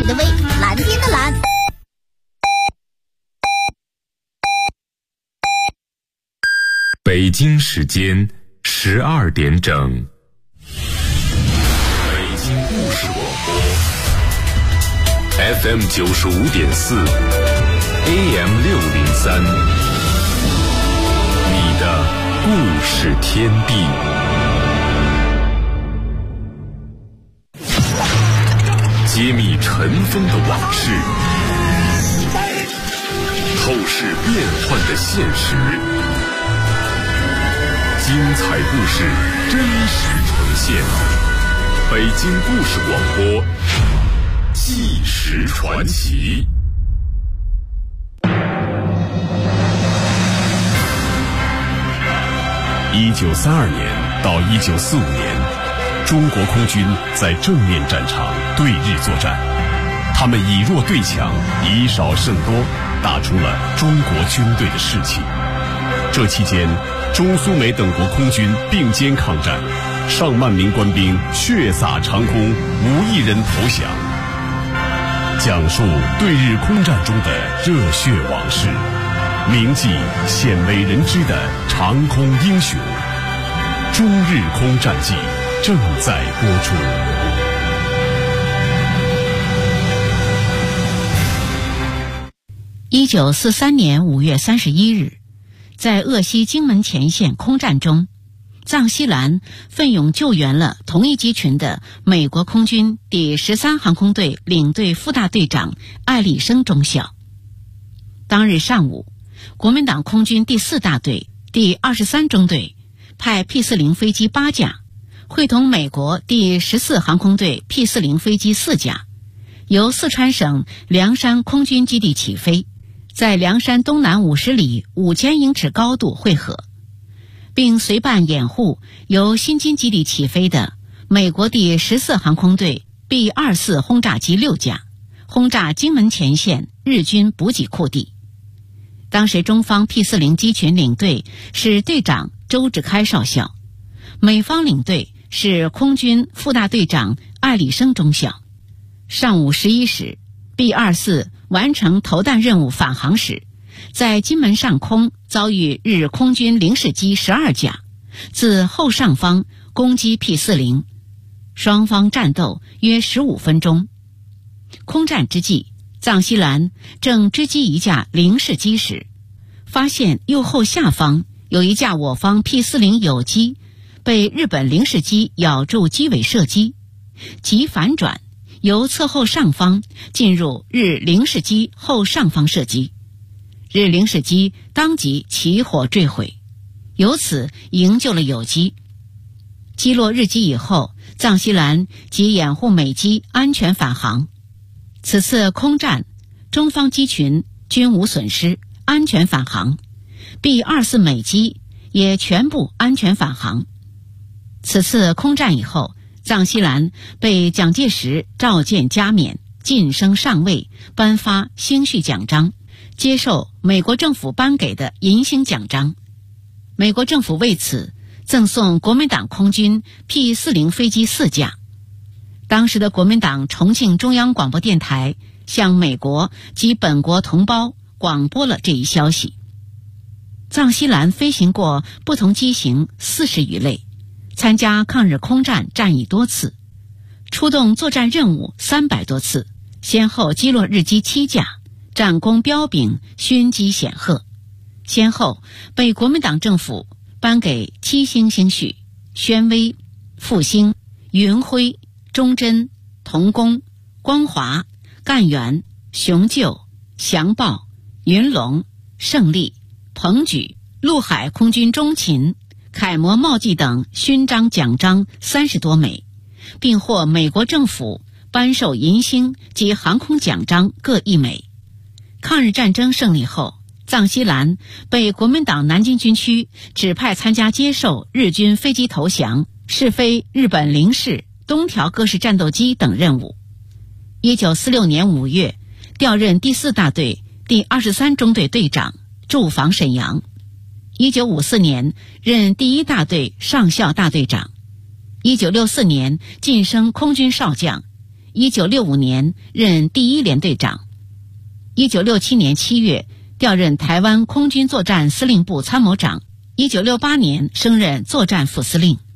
的威，蓝天的蓝。 北京时间12点整。北京故事广播 FM 95.4 AM 603，你的故事天地。揭秘尘封的往事，透视变幻的现实，精彩故事真实呈现。北京故事广播，纪实传奇。1932年到1945年，中国空军在正面战场对日作战，他们以弱对强，以少胜多，打出了中国军队的士气。这期间，中苏美等国空军并肩抗战，上万名官兵血洒长空，无一人投降。讲述对日空战中的热血往事，铭记鲜为人知的长空英雄。中日空战记正在播出。 1943年5月31日，在鄂西荆门前线空战中，藏西兰奋勇救援了同一机群的美国空军第13航空队领队副大队长艾立生中校。当日上午，国民党空军第4大队第23中队派 P-40 飞机8架，会同美国第14航空队 P-40 飞机4架，由四川省凉山空军基地起飞，在凉山东南50里5000英尺高度汇合，并随伴掩护由新津基地起飞的美国第14航空队 B-24 轰炸机6架，轰炸荆门前线日军补给库地。当时中方 P-40 机群领队是队长周志开少校，美方领队是空军副大队长艾立生中校。上午11时 B-24 完成投弹任务返航时，在金门上空遭遇日空军零式机12架，自后上方攻击 P-40， 双方战斗约15分钟。空战之际，藏西兰正追击一架零式机时，发现右后下方有一架我方 P-40 友机被日本零式机咬住机尾射击，即反转由侧后上方进入日零式机后上方射击，日零式机当即起火坠毁，由此营救了友机。击落日机以后，藏西兰即掩护美机安全返航。此次空战，中方机群均无损失，安全返航， B-24 美机也全部安全返航。此次空战以后，藏西兰被蒋介石召见加冕，晋升上尉，颁发星序奖章，接受美国政府颁给的银星奖章。美国政府为此赠送国民党空军 P-40 飞机4架。当时的国民党重庆中央广播电台向美国及本国同胞广播了这一消息。藏西兰飞行过不同机型40余类，参加抗日空战战役多次，出动作战任务300多次，先后击落日机7架，战功彪炳，勋绩显赫，先后被国民党政府颁给7星星序、宣威、复兴、云辉、忠贞、同功、光华、赣援、雄赳、祥报、云龙、胜利、鹏举、陆海空军中勤、楷模茂绩等勋章奖章30多枚，并获美国政府颁授银星及航空奖章各1枚。抗日战争胜利后，藏西兰被国民党南京军区指派参加接受日军飞机投降、试飞日本零式、东条各式战斗机等任务。1946年5月，调任第4大队第23中队队长，驻防沈阳。1954年任第1大队上校大队长。1964年晋升空军少将。 1965年任第1联队长。1967年7月调任台湾空军作战司令部参谋长，1968年升任作战副司令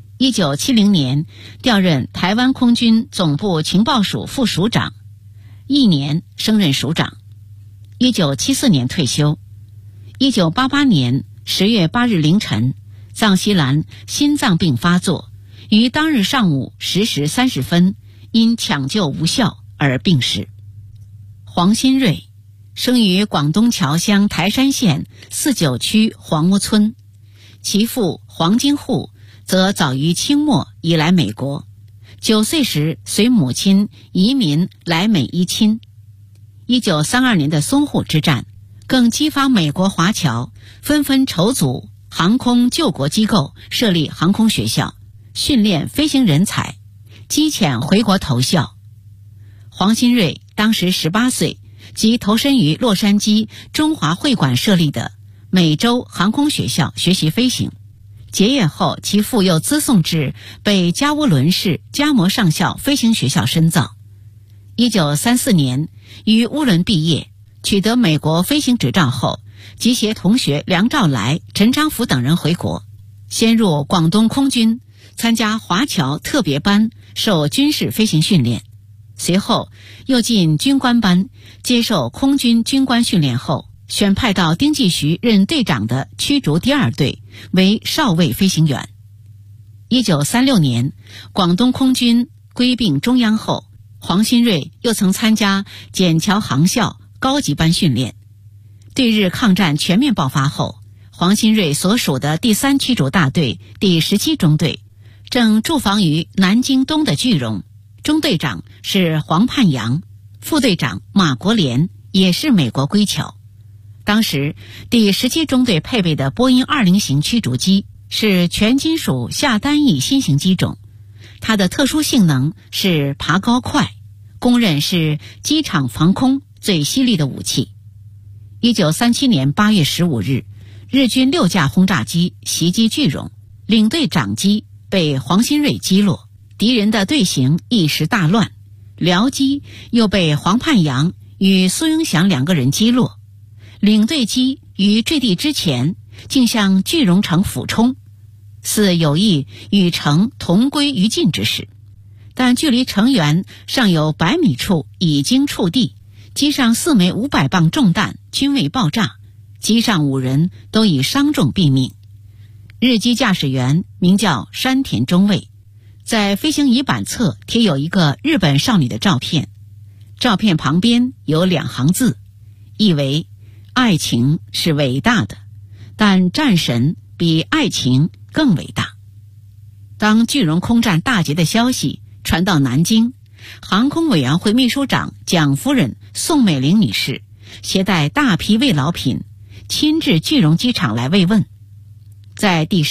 ，1970年调任台湾空军总部情报署副署长，1年升任署长。1974年退休。1988年10月8日凌晨，藏西兰心脏病发作，于当日上午10时30分因抢救无效而病逝。黄新瑞生于广东侨乡台山县49区黄屋村，其父黄金户则早于清末已来美国，9岁时随母亲移民来美依亲。1932年的淞沪之战更激发美国华侨纷纷筹组航空救国机构，设立航空学校，训练飞行人才，机遣回国投效。黄新瑞当时18岁，即投身于洛杉矶中华会馆设立的美洲航空学校学习飞行。结业后，其父又资送至北加乌伦市加摩上校飞行学校深造。1934年于乌伦毕业，取得美国飞行执照后，即携同学梁兆来、陈昌福等人回国，先入广东空军，参加华侨特别班，受军事飞行训练。随后又进军官班，接受空军军官训练后，选派到丁继徐任队长的驱逐第2队，为少尉飞行员。1936年，广东空军归并中央后，黄新瑞又曾参加笕桥航校高级班训练。对日抗战全面爆发后，黄新瑞所属的第3驱逐大队第17中队正驻防于南京东的句容，中队长是黄盼阳，副队长马国联也是美国归侨。当时第17中队配备的波音20型驱逐机是全金属下单翼新型机种，它的特殊性能是爬高快，公认是机场防空最犀利的武器。1937年8月15日，日军6架轰炸机袭击句容，领队长机被黄新瑞击落，敌人的队形一时大乱，僚机又被黄盼阳与苏永祥2个人击落，领队机于坠地之前竟向句容城俯冲，似有意与城同归于尽之势。但距离城垣尚有100米处已经触地，机上4枚500磅重弹均未爆炸，机上5人都以伤重毙命。日机驾驶员名叫山田中尉，在飞行仪板侧贴有一个日本少女的照片，照片旁边有2行字，意为爱情是伟大的，但战神比爱情更伟大。当句容空战大捷的消息传到南京，航空委员会秘书长蒋夫人宋美龄女士携带大批慰劳品亲至句容机场来慰问。在第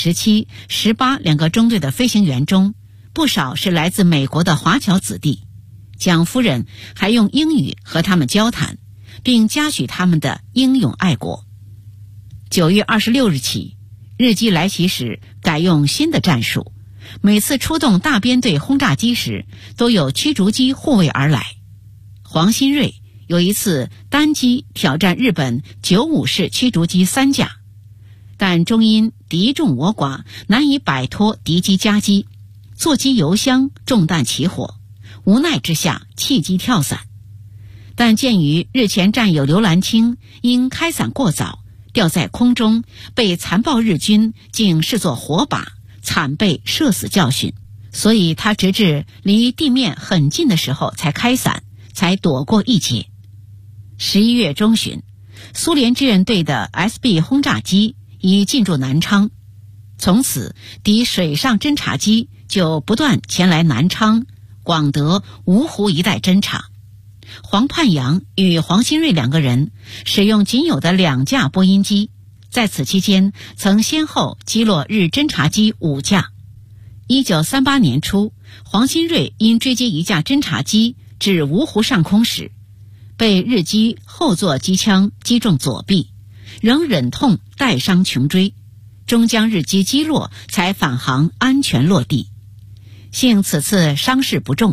17、18 2个中队的飞行员中，不少是来自美国的华侨子弟，蒋夫人还用英语和他们交谈，并嘉许他们的英勇爱国。9月26日起，日机来袭时改用新的战术，每次出动大编队轰炸机时都有驱逐机护卫而来。黄新瑞有一次单机挑战日本95式驱逐机3架，但终因敌众我寡，难以摆脱敌机夹击，座机油箱中弹起火，无奈之下弃机跳伞。但鉴于日前战友刘兰清因开伞过早掉在空中，被残暴日军竟视作火把，惨被射死教训，所以他直至离地面很近的时候才开伞，才躲过一劫。11月中旬，苏联志愿队的 SB 轰炸机已进驻南昌，从此敌水上侦察机就不断前来南昌、广德、芜湖一带侦察。黄盼阳与黄新瑞2个人使用仅有的2架波音机，在此期间曾先后击落日侦察机5架。1938年初，黄新瑞因追击一架侦察机至芜湖上空时，被日机后座机枪击中左臂，仍忍痛带伤穷追，终将日机击落，才返航安全落地。幸此次伤势不重，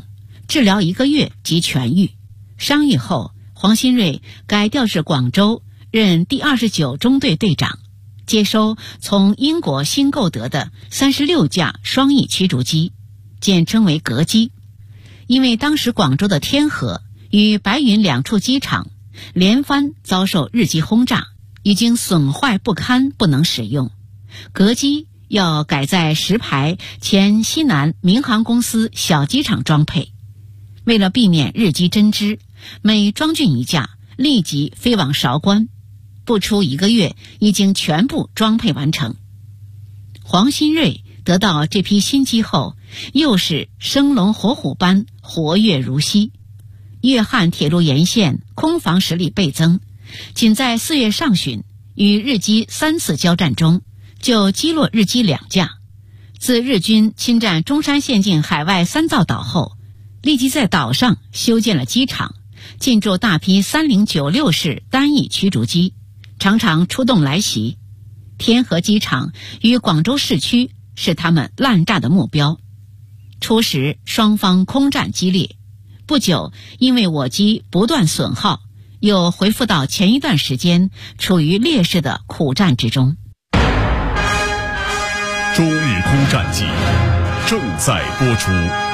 治疗1个月即痊愈。伤愈后，黄新瑞改调至广州，任第29中队队长，接收从英国新购得的36架双翼驱逐机，简称为格机。因为当时广州的天河与白云2处机场连番遭受日机轰炸，已经损坏不堪，不能使用。格机要改在石牌前西南民航公司小机场装配。为了避免日机针织，每装运1架立即飞往韶关，不出1个月已经全部装配完成。黄新瑞得到这批新机后，又是生龙活虎般活跃如昔。粤汉铁路沿线空防实力倍增，仅在4月上旬与日机3次交战中，就击落日机2架。自日军侵占中山县境海外三灶岛后，立即在岛上修建了机场，进驻大批3096式单翼驱逐机，常常出动来袭。天河机场与广州市区是他们滥炸的目标。初时双方空战激烈，不久因为我机不断损耗，又恢复到前一段时间处于劣势的苦战之中。 中日空战记正在播出。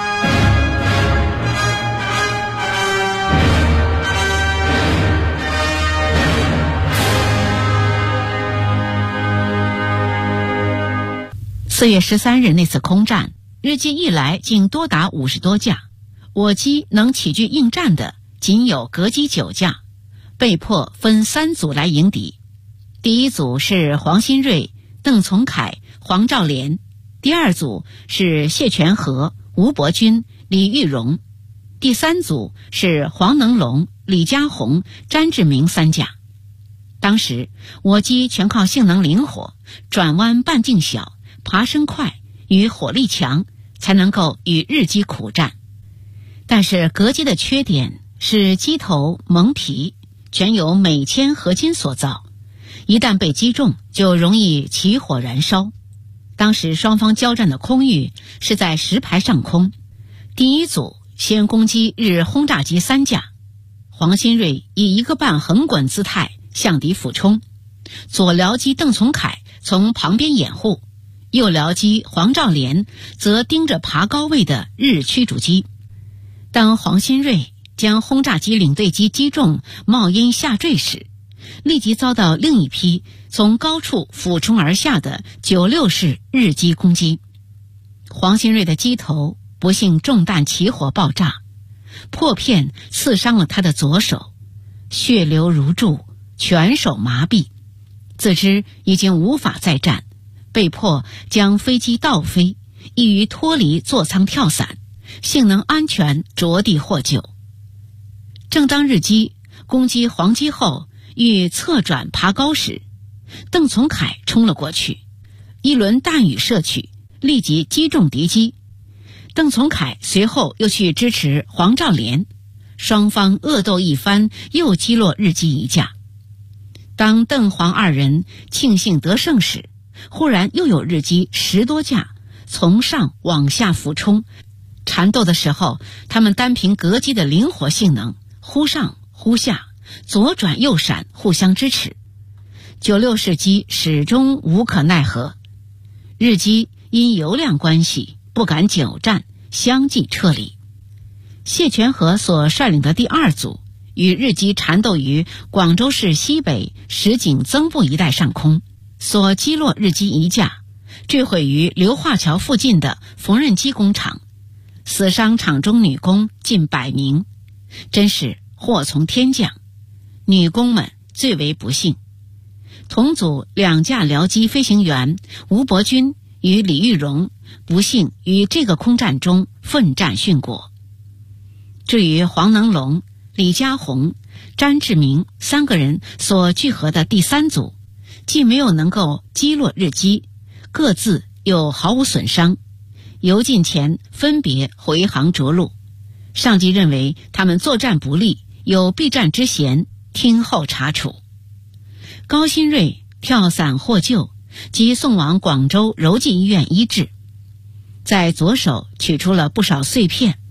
4月13日那次空战，日机一来竟多达50多架，我机能起居应战的仅有格机9架，被迫分3组来迎敌。第一组是黄新瑞、邓从凯、黄兆廉，第二组是谢全和、吴伯钧、李玉荣，第三组是黄能龙、李家宏、詹志明3架。当时我机全靠性能灵活、转弯半径小、爬升快与火力强，才能够与日机苦战。但是格机的缺点是机头蒙皮，全由镁铅合金所造，一旦被击中就容易起火燃烧。当时双方交战的空域是在石牌上空，第一组先攻击日轰炸机3架，黄新瑞以1个半横滚姿态向敌俯冲，左僚机邓从凯从旁边掩护，右僚机黄兆廉则盯着爬高位的日驱逐机。当黄新瑞将轰炸机领队机击中冒烟下坠时，立即遭到另一批从高处俯冲而下的96式日机攻击。黄新瑞的机头不幸中弹起火爆炸，破片刺伤了他的左手，血流如注，全手麻痹，自知已经无法再战，被迫将飞机倒飞，易于脱离座舱跳伞，性能安全着地获救。正当日机攻击黄机后欲侧转爬高时，邓从凯冲了过去，一轮弹雨射去，立即击中敌机。邓从凯随后又去支持黄兆廉，双方恶斗一番，又击落日机1架。当邓黄2人庆幸得胜时，忽然又有日机10多架从上往下俯冲，缠斗的时候，他们单凭格机的灵活性能，忽上忽下，左转右闪，互相支持。96式机始终无可奈何，日机因油量关系不敢久战，相继撤离。谢全和所率领的第2组与日机缠斗于广州市西北石井增部一带上空，所击落日机1架，坠毁于流化桥附近的缝纫机工厂，死伤厂中女工近100名，真是祸从天降，女工们最为不幸。同组2架僚机飞行员吴伯钧与李玉荣不幸于这个空战中奋战殉国。至于黄能龙、李家宏、詹志明3个人所聚合的第3组，既没有能够击落日机，各自又毫无损伤，油尽前分别回航着陆。上级认为他们作战不利，有避战之嫌，听候查处。高新瑞跳伞获救，即送往广州柔济医院医治，在左手取出了不少碎片，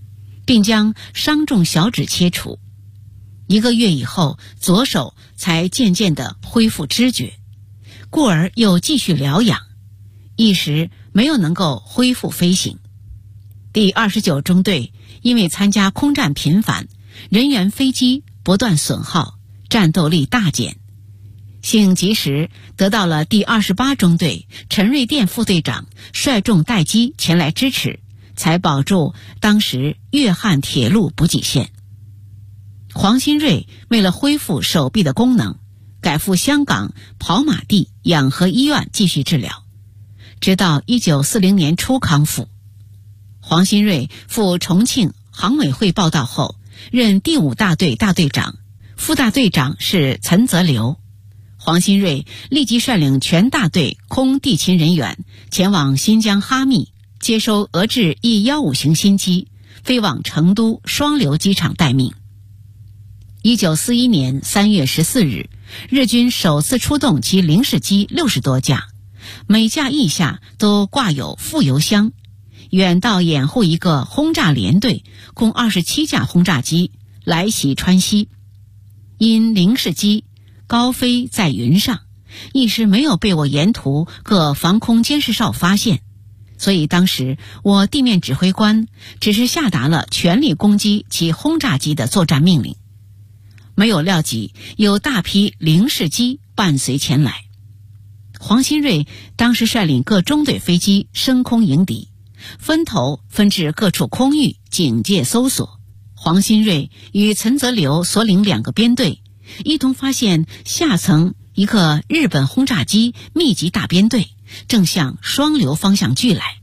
并将伤重小指切除。1个月以后，左手才渐渐地恢复知觉，故而又继续疗养，一时没有能够恢复飞行。第29中队因为参加空战频繁，人员飞机不断损耗，战斗力大减，幸及时得到了第28中队陈瑞电副队长率众待机前来支持，才保住当时粤汉铁路补给线。黄新瑞为了恢复手臂的功能，改赴香港跑马地养和医院继续治疗，直到1940年初康复。黄新瑞赴重庆航委会报道后，任第5大队大队长，副大队长是陈泽流。黄新瑞立即率领全大队空地勤人员前往新疆哈密，接收俄制E-15型新机，飞往成都双流机场待命。1941年3月14日，日军首次出动其零式机60多架，每架翼下都挂有副油箱，远道掩护一个轰炸连队共27架轰炸机来袭川西。因零式机高飞在云上，一时没有被我沿途各防空监视哨发现，所以当时我地面指挥官只是下达了全力攻击其轰炸机的作战命令，没有料及有大批零式机伴随前来。黄新瑞当时率领各中队飞机升空迎敌，分头分至各处空域警戒搜索。黄新瑞与陈泽流所领2个编队一同发现下层一个日本轰炸机密集大编队正向双流方向聚来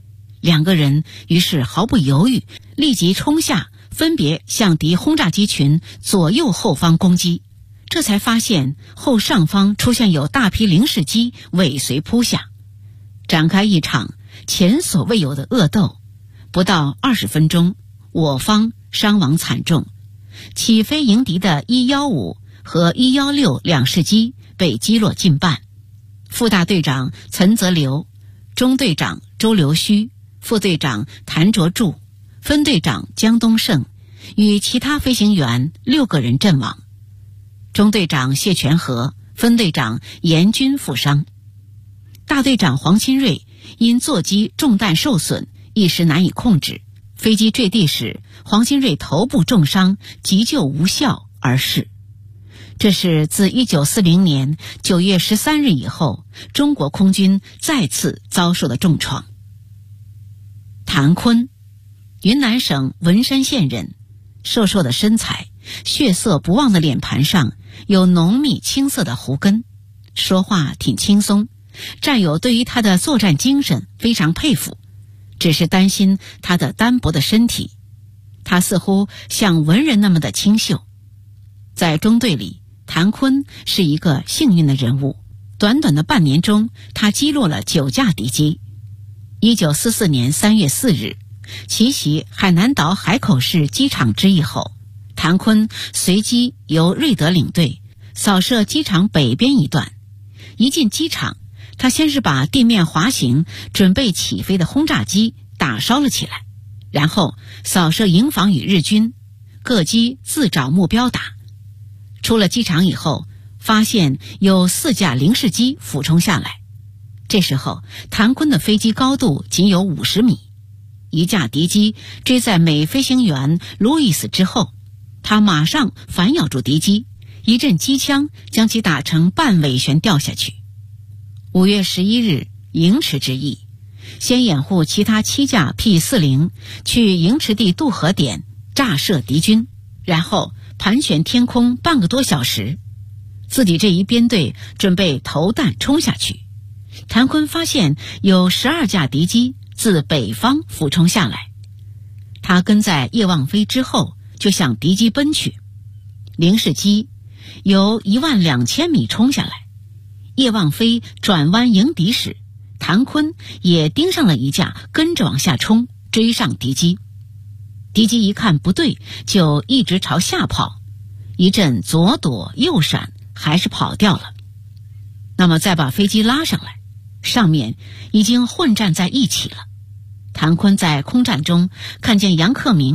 ，2个人于是毫不犹豫，立即冲下，分别向敌轰炸机群左右后方攻击。这才发现后上方出现有大批零式机尾随扑下，展开一场前所未有的恶斗。不到20分钟，我方伤亡惨重，起飞迎敌的E-15和E-16两式机被击落近半。副大队长陈泽流、中队长周留虚、副队长谭卓柱、分队长江东胜与其他飞行员6个人阵亡，中队长谢全和、分队长严军负伤。大队长黄新瑞因座机中弹受损，一时难以控制，飞机坠地时黄新瑞头部重伤，急救无效而逝。这是自1940年9月13日以后，中国空军再次遭受的重创。谭坤，云南省文山县人，瘦瘦的身材，血色不旺的脸盘上有浓密青色的胡根，说话挺轻松，战友对于他的作战精神非常佩服，只是担心他的单薄的身体。他似乎像文人那么的清秀。在中队里，谭坤是一个幸运的人物，短短的半年中，他击落了9架敌机。1944年3月4日，奇袭海南岛海口市机场之役后，谭坤随机由瑞德领队扫射机场北边一段。一进机场，他先是把地面滑行准备起飞的轰炸机打烧了起来，然后扫射营房与日军，各机自找目标打。出了机场以后，发现有4架零式机俯冲下来。这时候谭坤的飞机高度仅有50米，一架敌机追在美飞行员路易斯之后，他马上反咬住敌机，一阵机枪将其打成半尾旋掉下去。5月11日，营池之役，先掩护其他7架 P-40去营池地渡河点炸射敌军，然后盘旋天空半个多小时，自己这一编队准备投弹冲下去。谭坤发现有12架敌机自北方俯冲下来，他跟在叶望飞之后就向敌机奔去。零式机由12000米冲下来，叶望飞转弯迎敌时，谭坤也盯上了一架，跟着往下冲，追上敌机。敌机一看不对，就一直朝下跑，一阵左躲右闪，还是跑掉了。那么再把飞机拉上来，上面已经混战在一起了。谭坤在空战中看见杨克明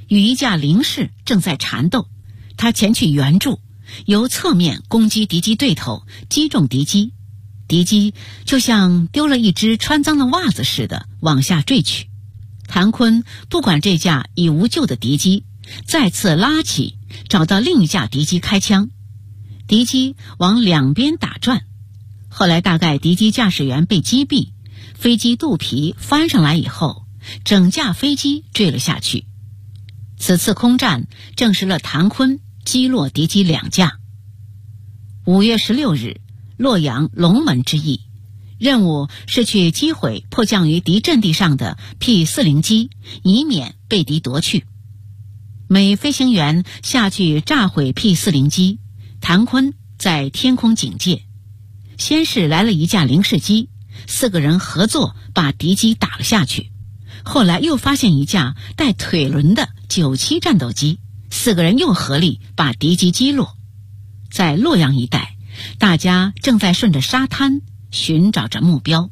与一架零式正在缠斗，他前去援助，由侧面攻击敌机对头，击中敌机，敌机就像丢了一只穿脏的袜子似的往下坠去。谭坤不管这架已无救的敌机，再次拉起，找到另一架敌机开枪，敌机往两边打转。后来大概敌机驾驶员被击毙，飞机肚皮翻上来以后，整架飞机坠了下去。此次空战证实了谭坤击落敌机2架。5月16日，洛阳龙门之役，任务是去击毁迫降于敌阵地上的 P-40机，以免被敌夺去。美飞行员下去炸毁 P-40机，谭坤在天空警戒。先是来了一架零式机，4个人合作把敌机打了下去。后来又发现一架带腿轮的97战斗机，4个人又合力把敌机击落。在洛阳一带，大家正在顺着沙滩寻找着目标。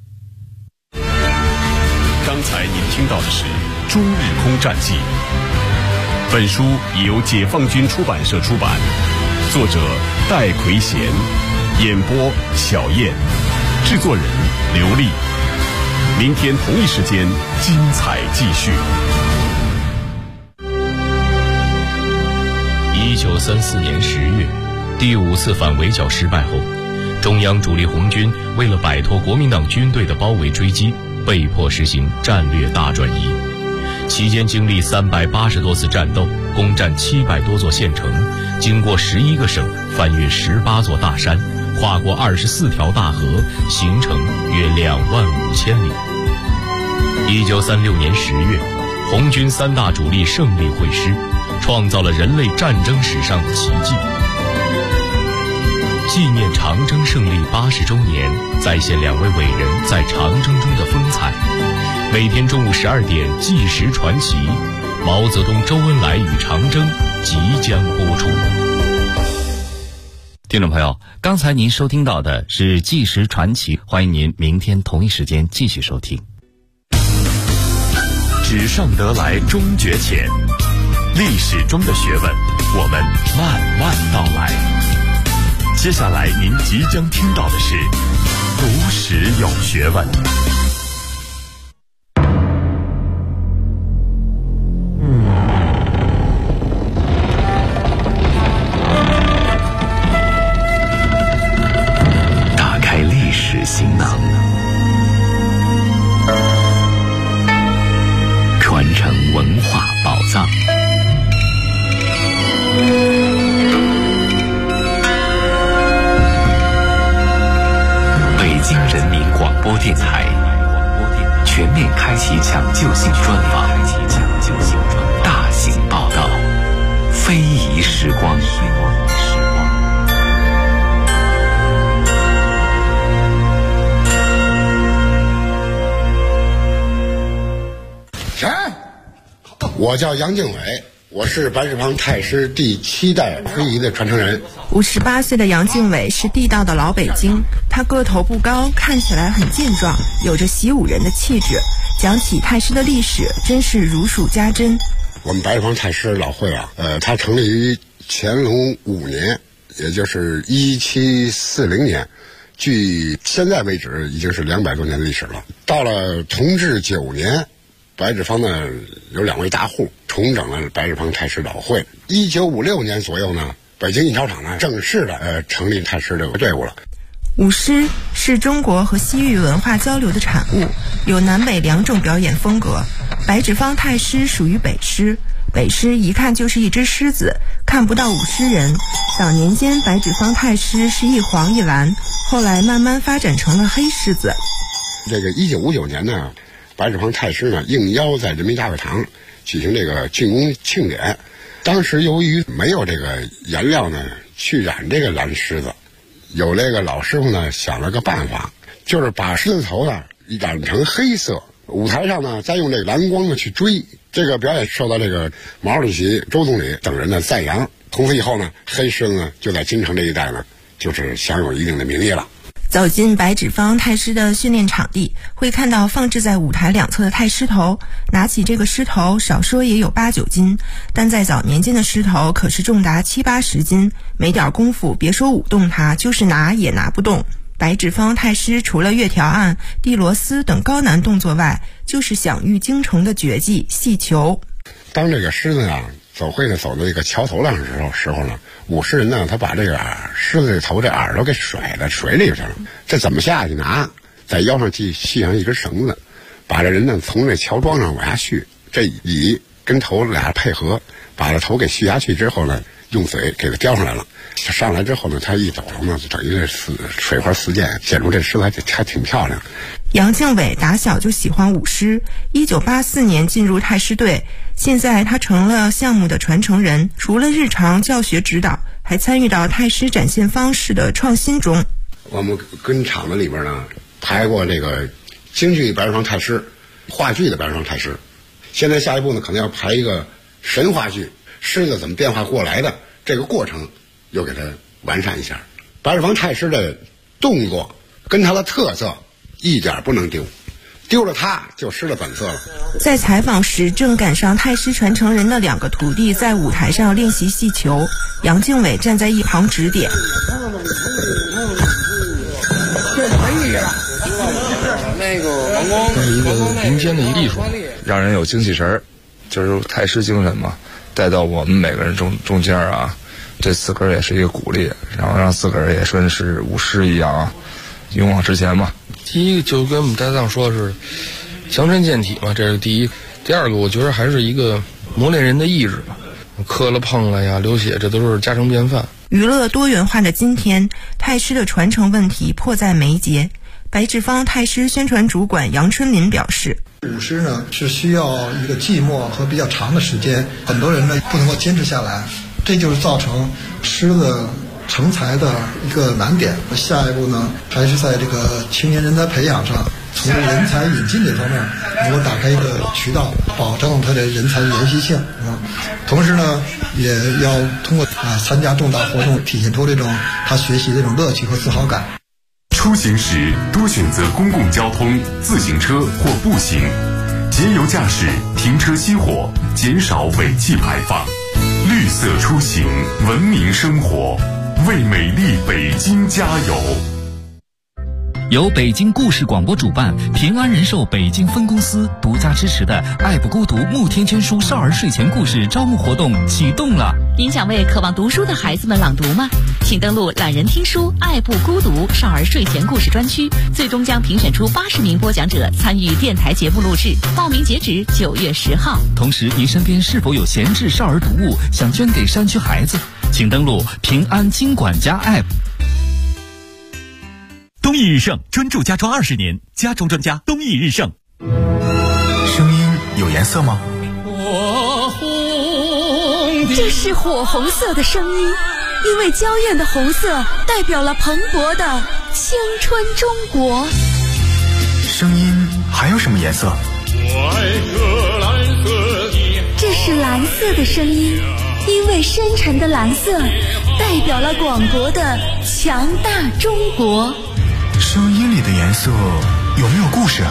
刚才您听到的是《中日空战记》，本书由解放军出版社出版，作者戴奎贤，演播小燕，制作人刘丽。明天同一时间，精彩继续。 1934年10月，第5次反围剿失败后，中央主力红军为了摆脱国民党军队的包围追击，被迫实行战略大转移。期间经历380多次战斗，攻占700多座县城，经过11个省，翻越18座大山，跨过24条大河，行程约25000里。1936年10月，红军3大主力胜利会师，创造了人类战争史上的奇迹。纪念长征胜利80周年，再现2位伟人在长征中的风采。每天中午12点，纪实传奇，毛泽东、周恩来与长征即将播出。 听众朋友，刚才您收听到的是纪实传奇，欢迎您明天同一时间继续收听。 纸上得来终觉浅，历史中的学问，我们慢慢道来。接下来您即将听到的是读史有学问。 打开历史行囊，传承文化宝藏。北京人民广播电台全面开启抢救性专访，大型报道，非遗时光。 我叫杨敬伟，我是白纸坊太师第7代非遗的传承人。 58岁的杨敬伟是地道的老北京，他个头不高，看起来很健壮，有着习武人的气质。讲起太师的历史，真是如数家珍。 我们白纸坊太师老会啊，它成立于乾隆5年，也就是1740年，距现在为止已经是200多年的历史了。到了同治9年。白纸坊呢有2位大户重整了白纸坊太师老会。1956年左右呢，北京印钞厂呢正式的成立太师这个队伍了。 舞狮是中国和西域文化交流的产物，有南北2种表演风格。白纸坊太师属于北狮，北狮一看就是一只狮子，看不到舞狮人。早年间白纸坊太师是一黄一蓝，后来慢慢发展成了黑狮子。 这个1959年呢，白纸坊太师呢应邀在人民大会堂举行这个竣工庆典。当时由于没有这个颜料呢去染这个蓝狮子，有这个老师傅呢想了个办法，就是把狮子头呢染成黑色，舞台上呢再用这个蓝光呢去追。这个表演受到这个毛主席、周总理等人的赞扬。从此以后呢，黑狮子呢就在京城这一带呢就是享有一定的名义了。 走进白纸坊太师的训练场地，会看到放置在舞台两侧的太师头。拿起这个狮头，少说也有8、9斤，但在早年间的狮头可是重达7、80斤，没点功夫，别说舞动它，就是拿也拿不动。白纸坊太师除了月条案、递螺丝等高难动作外，就是享誉京城的绝技戏球。 当这个狮子啊走到这个桥头上的时候呢，舞狮人呢，他把这个狮子的头这耳朵给甩在水里去了。这怎么下去呢？在腰上系上一根绳子，把这人呢从这桥桩上往下续，这尾跟头俩配合，把这头给续下去之后呢，用嘴给它叼上来了。上来之后呢，他一走了呢，就等于这水花四溅，显出这狮子还挺漂亮。 杨敬伟打小就喜欢舞狮，1984年进入太师队，现在他成了项目的传承人。除了日常教学指导，还参与到太师展现方式的创新中。 我们跟厂子里边呢排过这个京剧白纸坊太师、话剧的白纸坊太师，现在下一步呢可能要排一个神话剧，狮子怎么变化过来的这个过程又给它完善一下。白纸坊太师的动作跟他的特色一点不能丢了它就失了本色了。 在采访时，正赶上太师传承人的2个徒弟在舞台上练习戏球，杨敬伟站在一旁指点。 那一个民间的艺术，让人有精气神，就是太师精神嘛，带到我们每个人中间啊，对自个儿也是一个鼓励，然后让自个儿也算是舞狮一样啊，勇往直前嘛。第一个就跟我们搭档说的是强身健体嘛，这是第一。第二个我觉得还是一个磨练人的意志吧，磕了碰了呀，流血，这都是家常便饭。 娱乐多元化的今天，太师的传承问题迫在眉睫。白纸坊太师宣传主管杨春林表示， 舞狮呢是需要一个寂寞和比较长的时间，很多人呢不能够坚持下来，这就是造成狮子成才的一个难点。下一步呢，还是在这个青年人才培养上，从人才引进这方面能够打开一个渠道，保证他的人才延续性同时呢，也要通过参加重大活动，体现出这种他学习的这种乐趣和自豪感。 出行时多选择公共交通、自行车或步行，节油驾驶，停车熄火，减少尾气排放。绿色出行，文明生活，为美丽北京加油。 由北京故事广播主办，平安人寿北京分公司独家支持的爱不孤独慕天天书少儿睡前故事招募活动启动了。 您想为渴望读书的孩子们朗读吗？请登录懒人听书爱不孤独少儿睡前故事专区，最终将评选出80名播讲者参与电台节目录制，报名截止9月10号。 同时，您身边是否有闲置少儿读物想捐给山区孩子？请登录平安金管家 App。 东益日盛专注家装20年，家装专家东益日盛。 声音有颜色吗？ 这是火红色的声音，因为娇艳的红色代表了蓬勃的青春中国。 声音还有什么颜色？ 这是蓝色的声音，因为深沉的蓝色代表了广博的强大中国。 声音里的颜色有没有故事？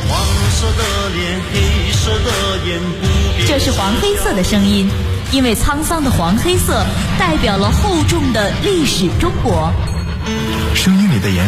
这是黄黑色的声音，因为沧桑的黄黑色代表了厚重的历史中国。 声音里的颜色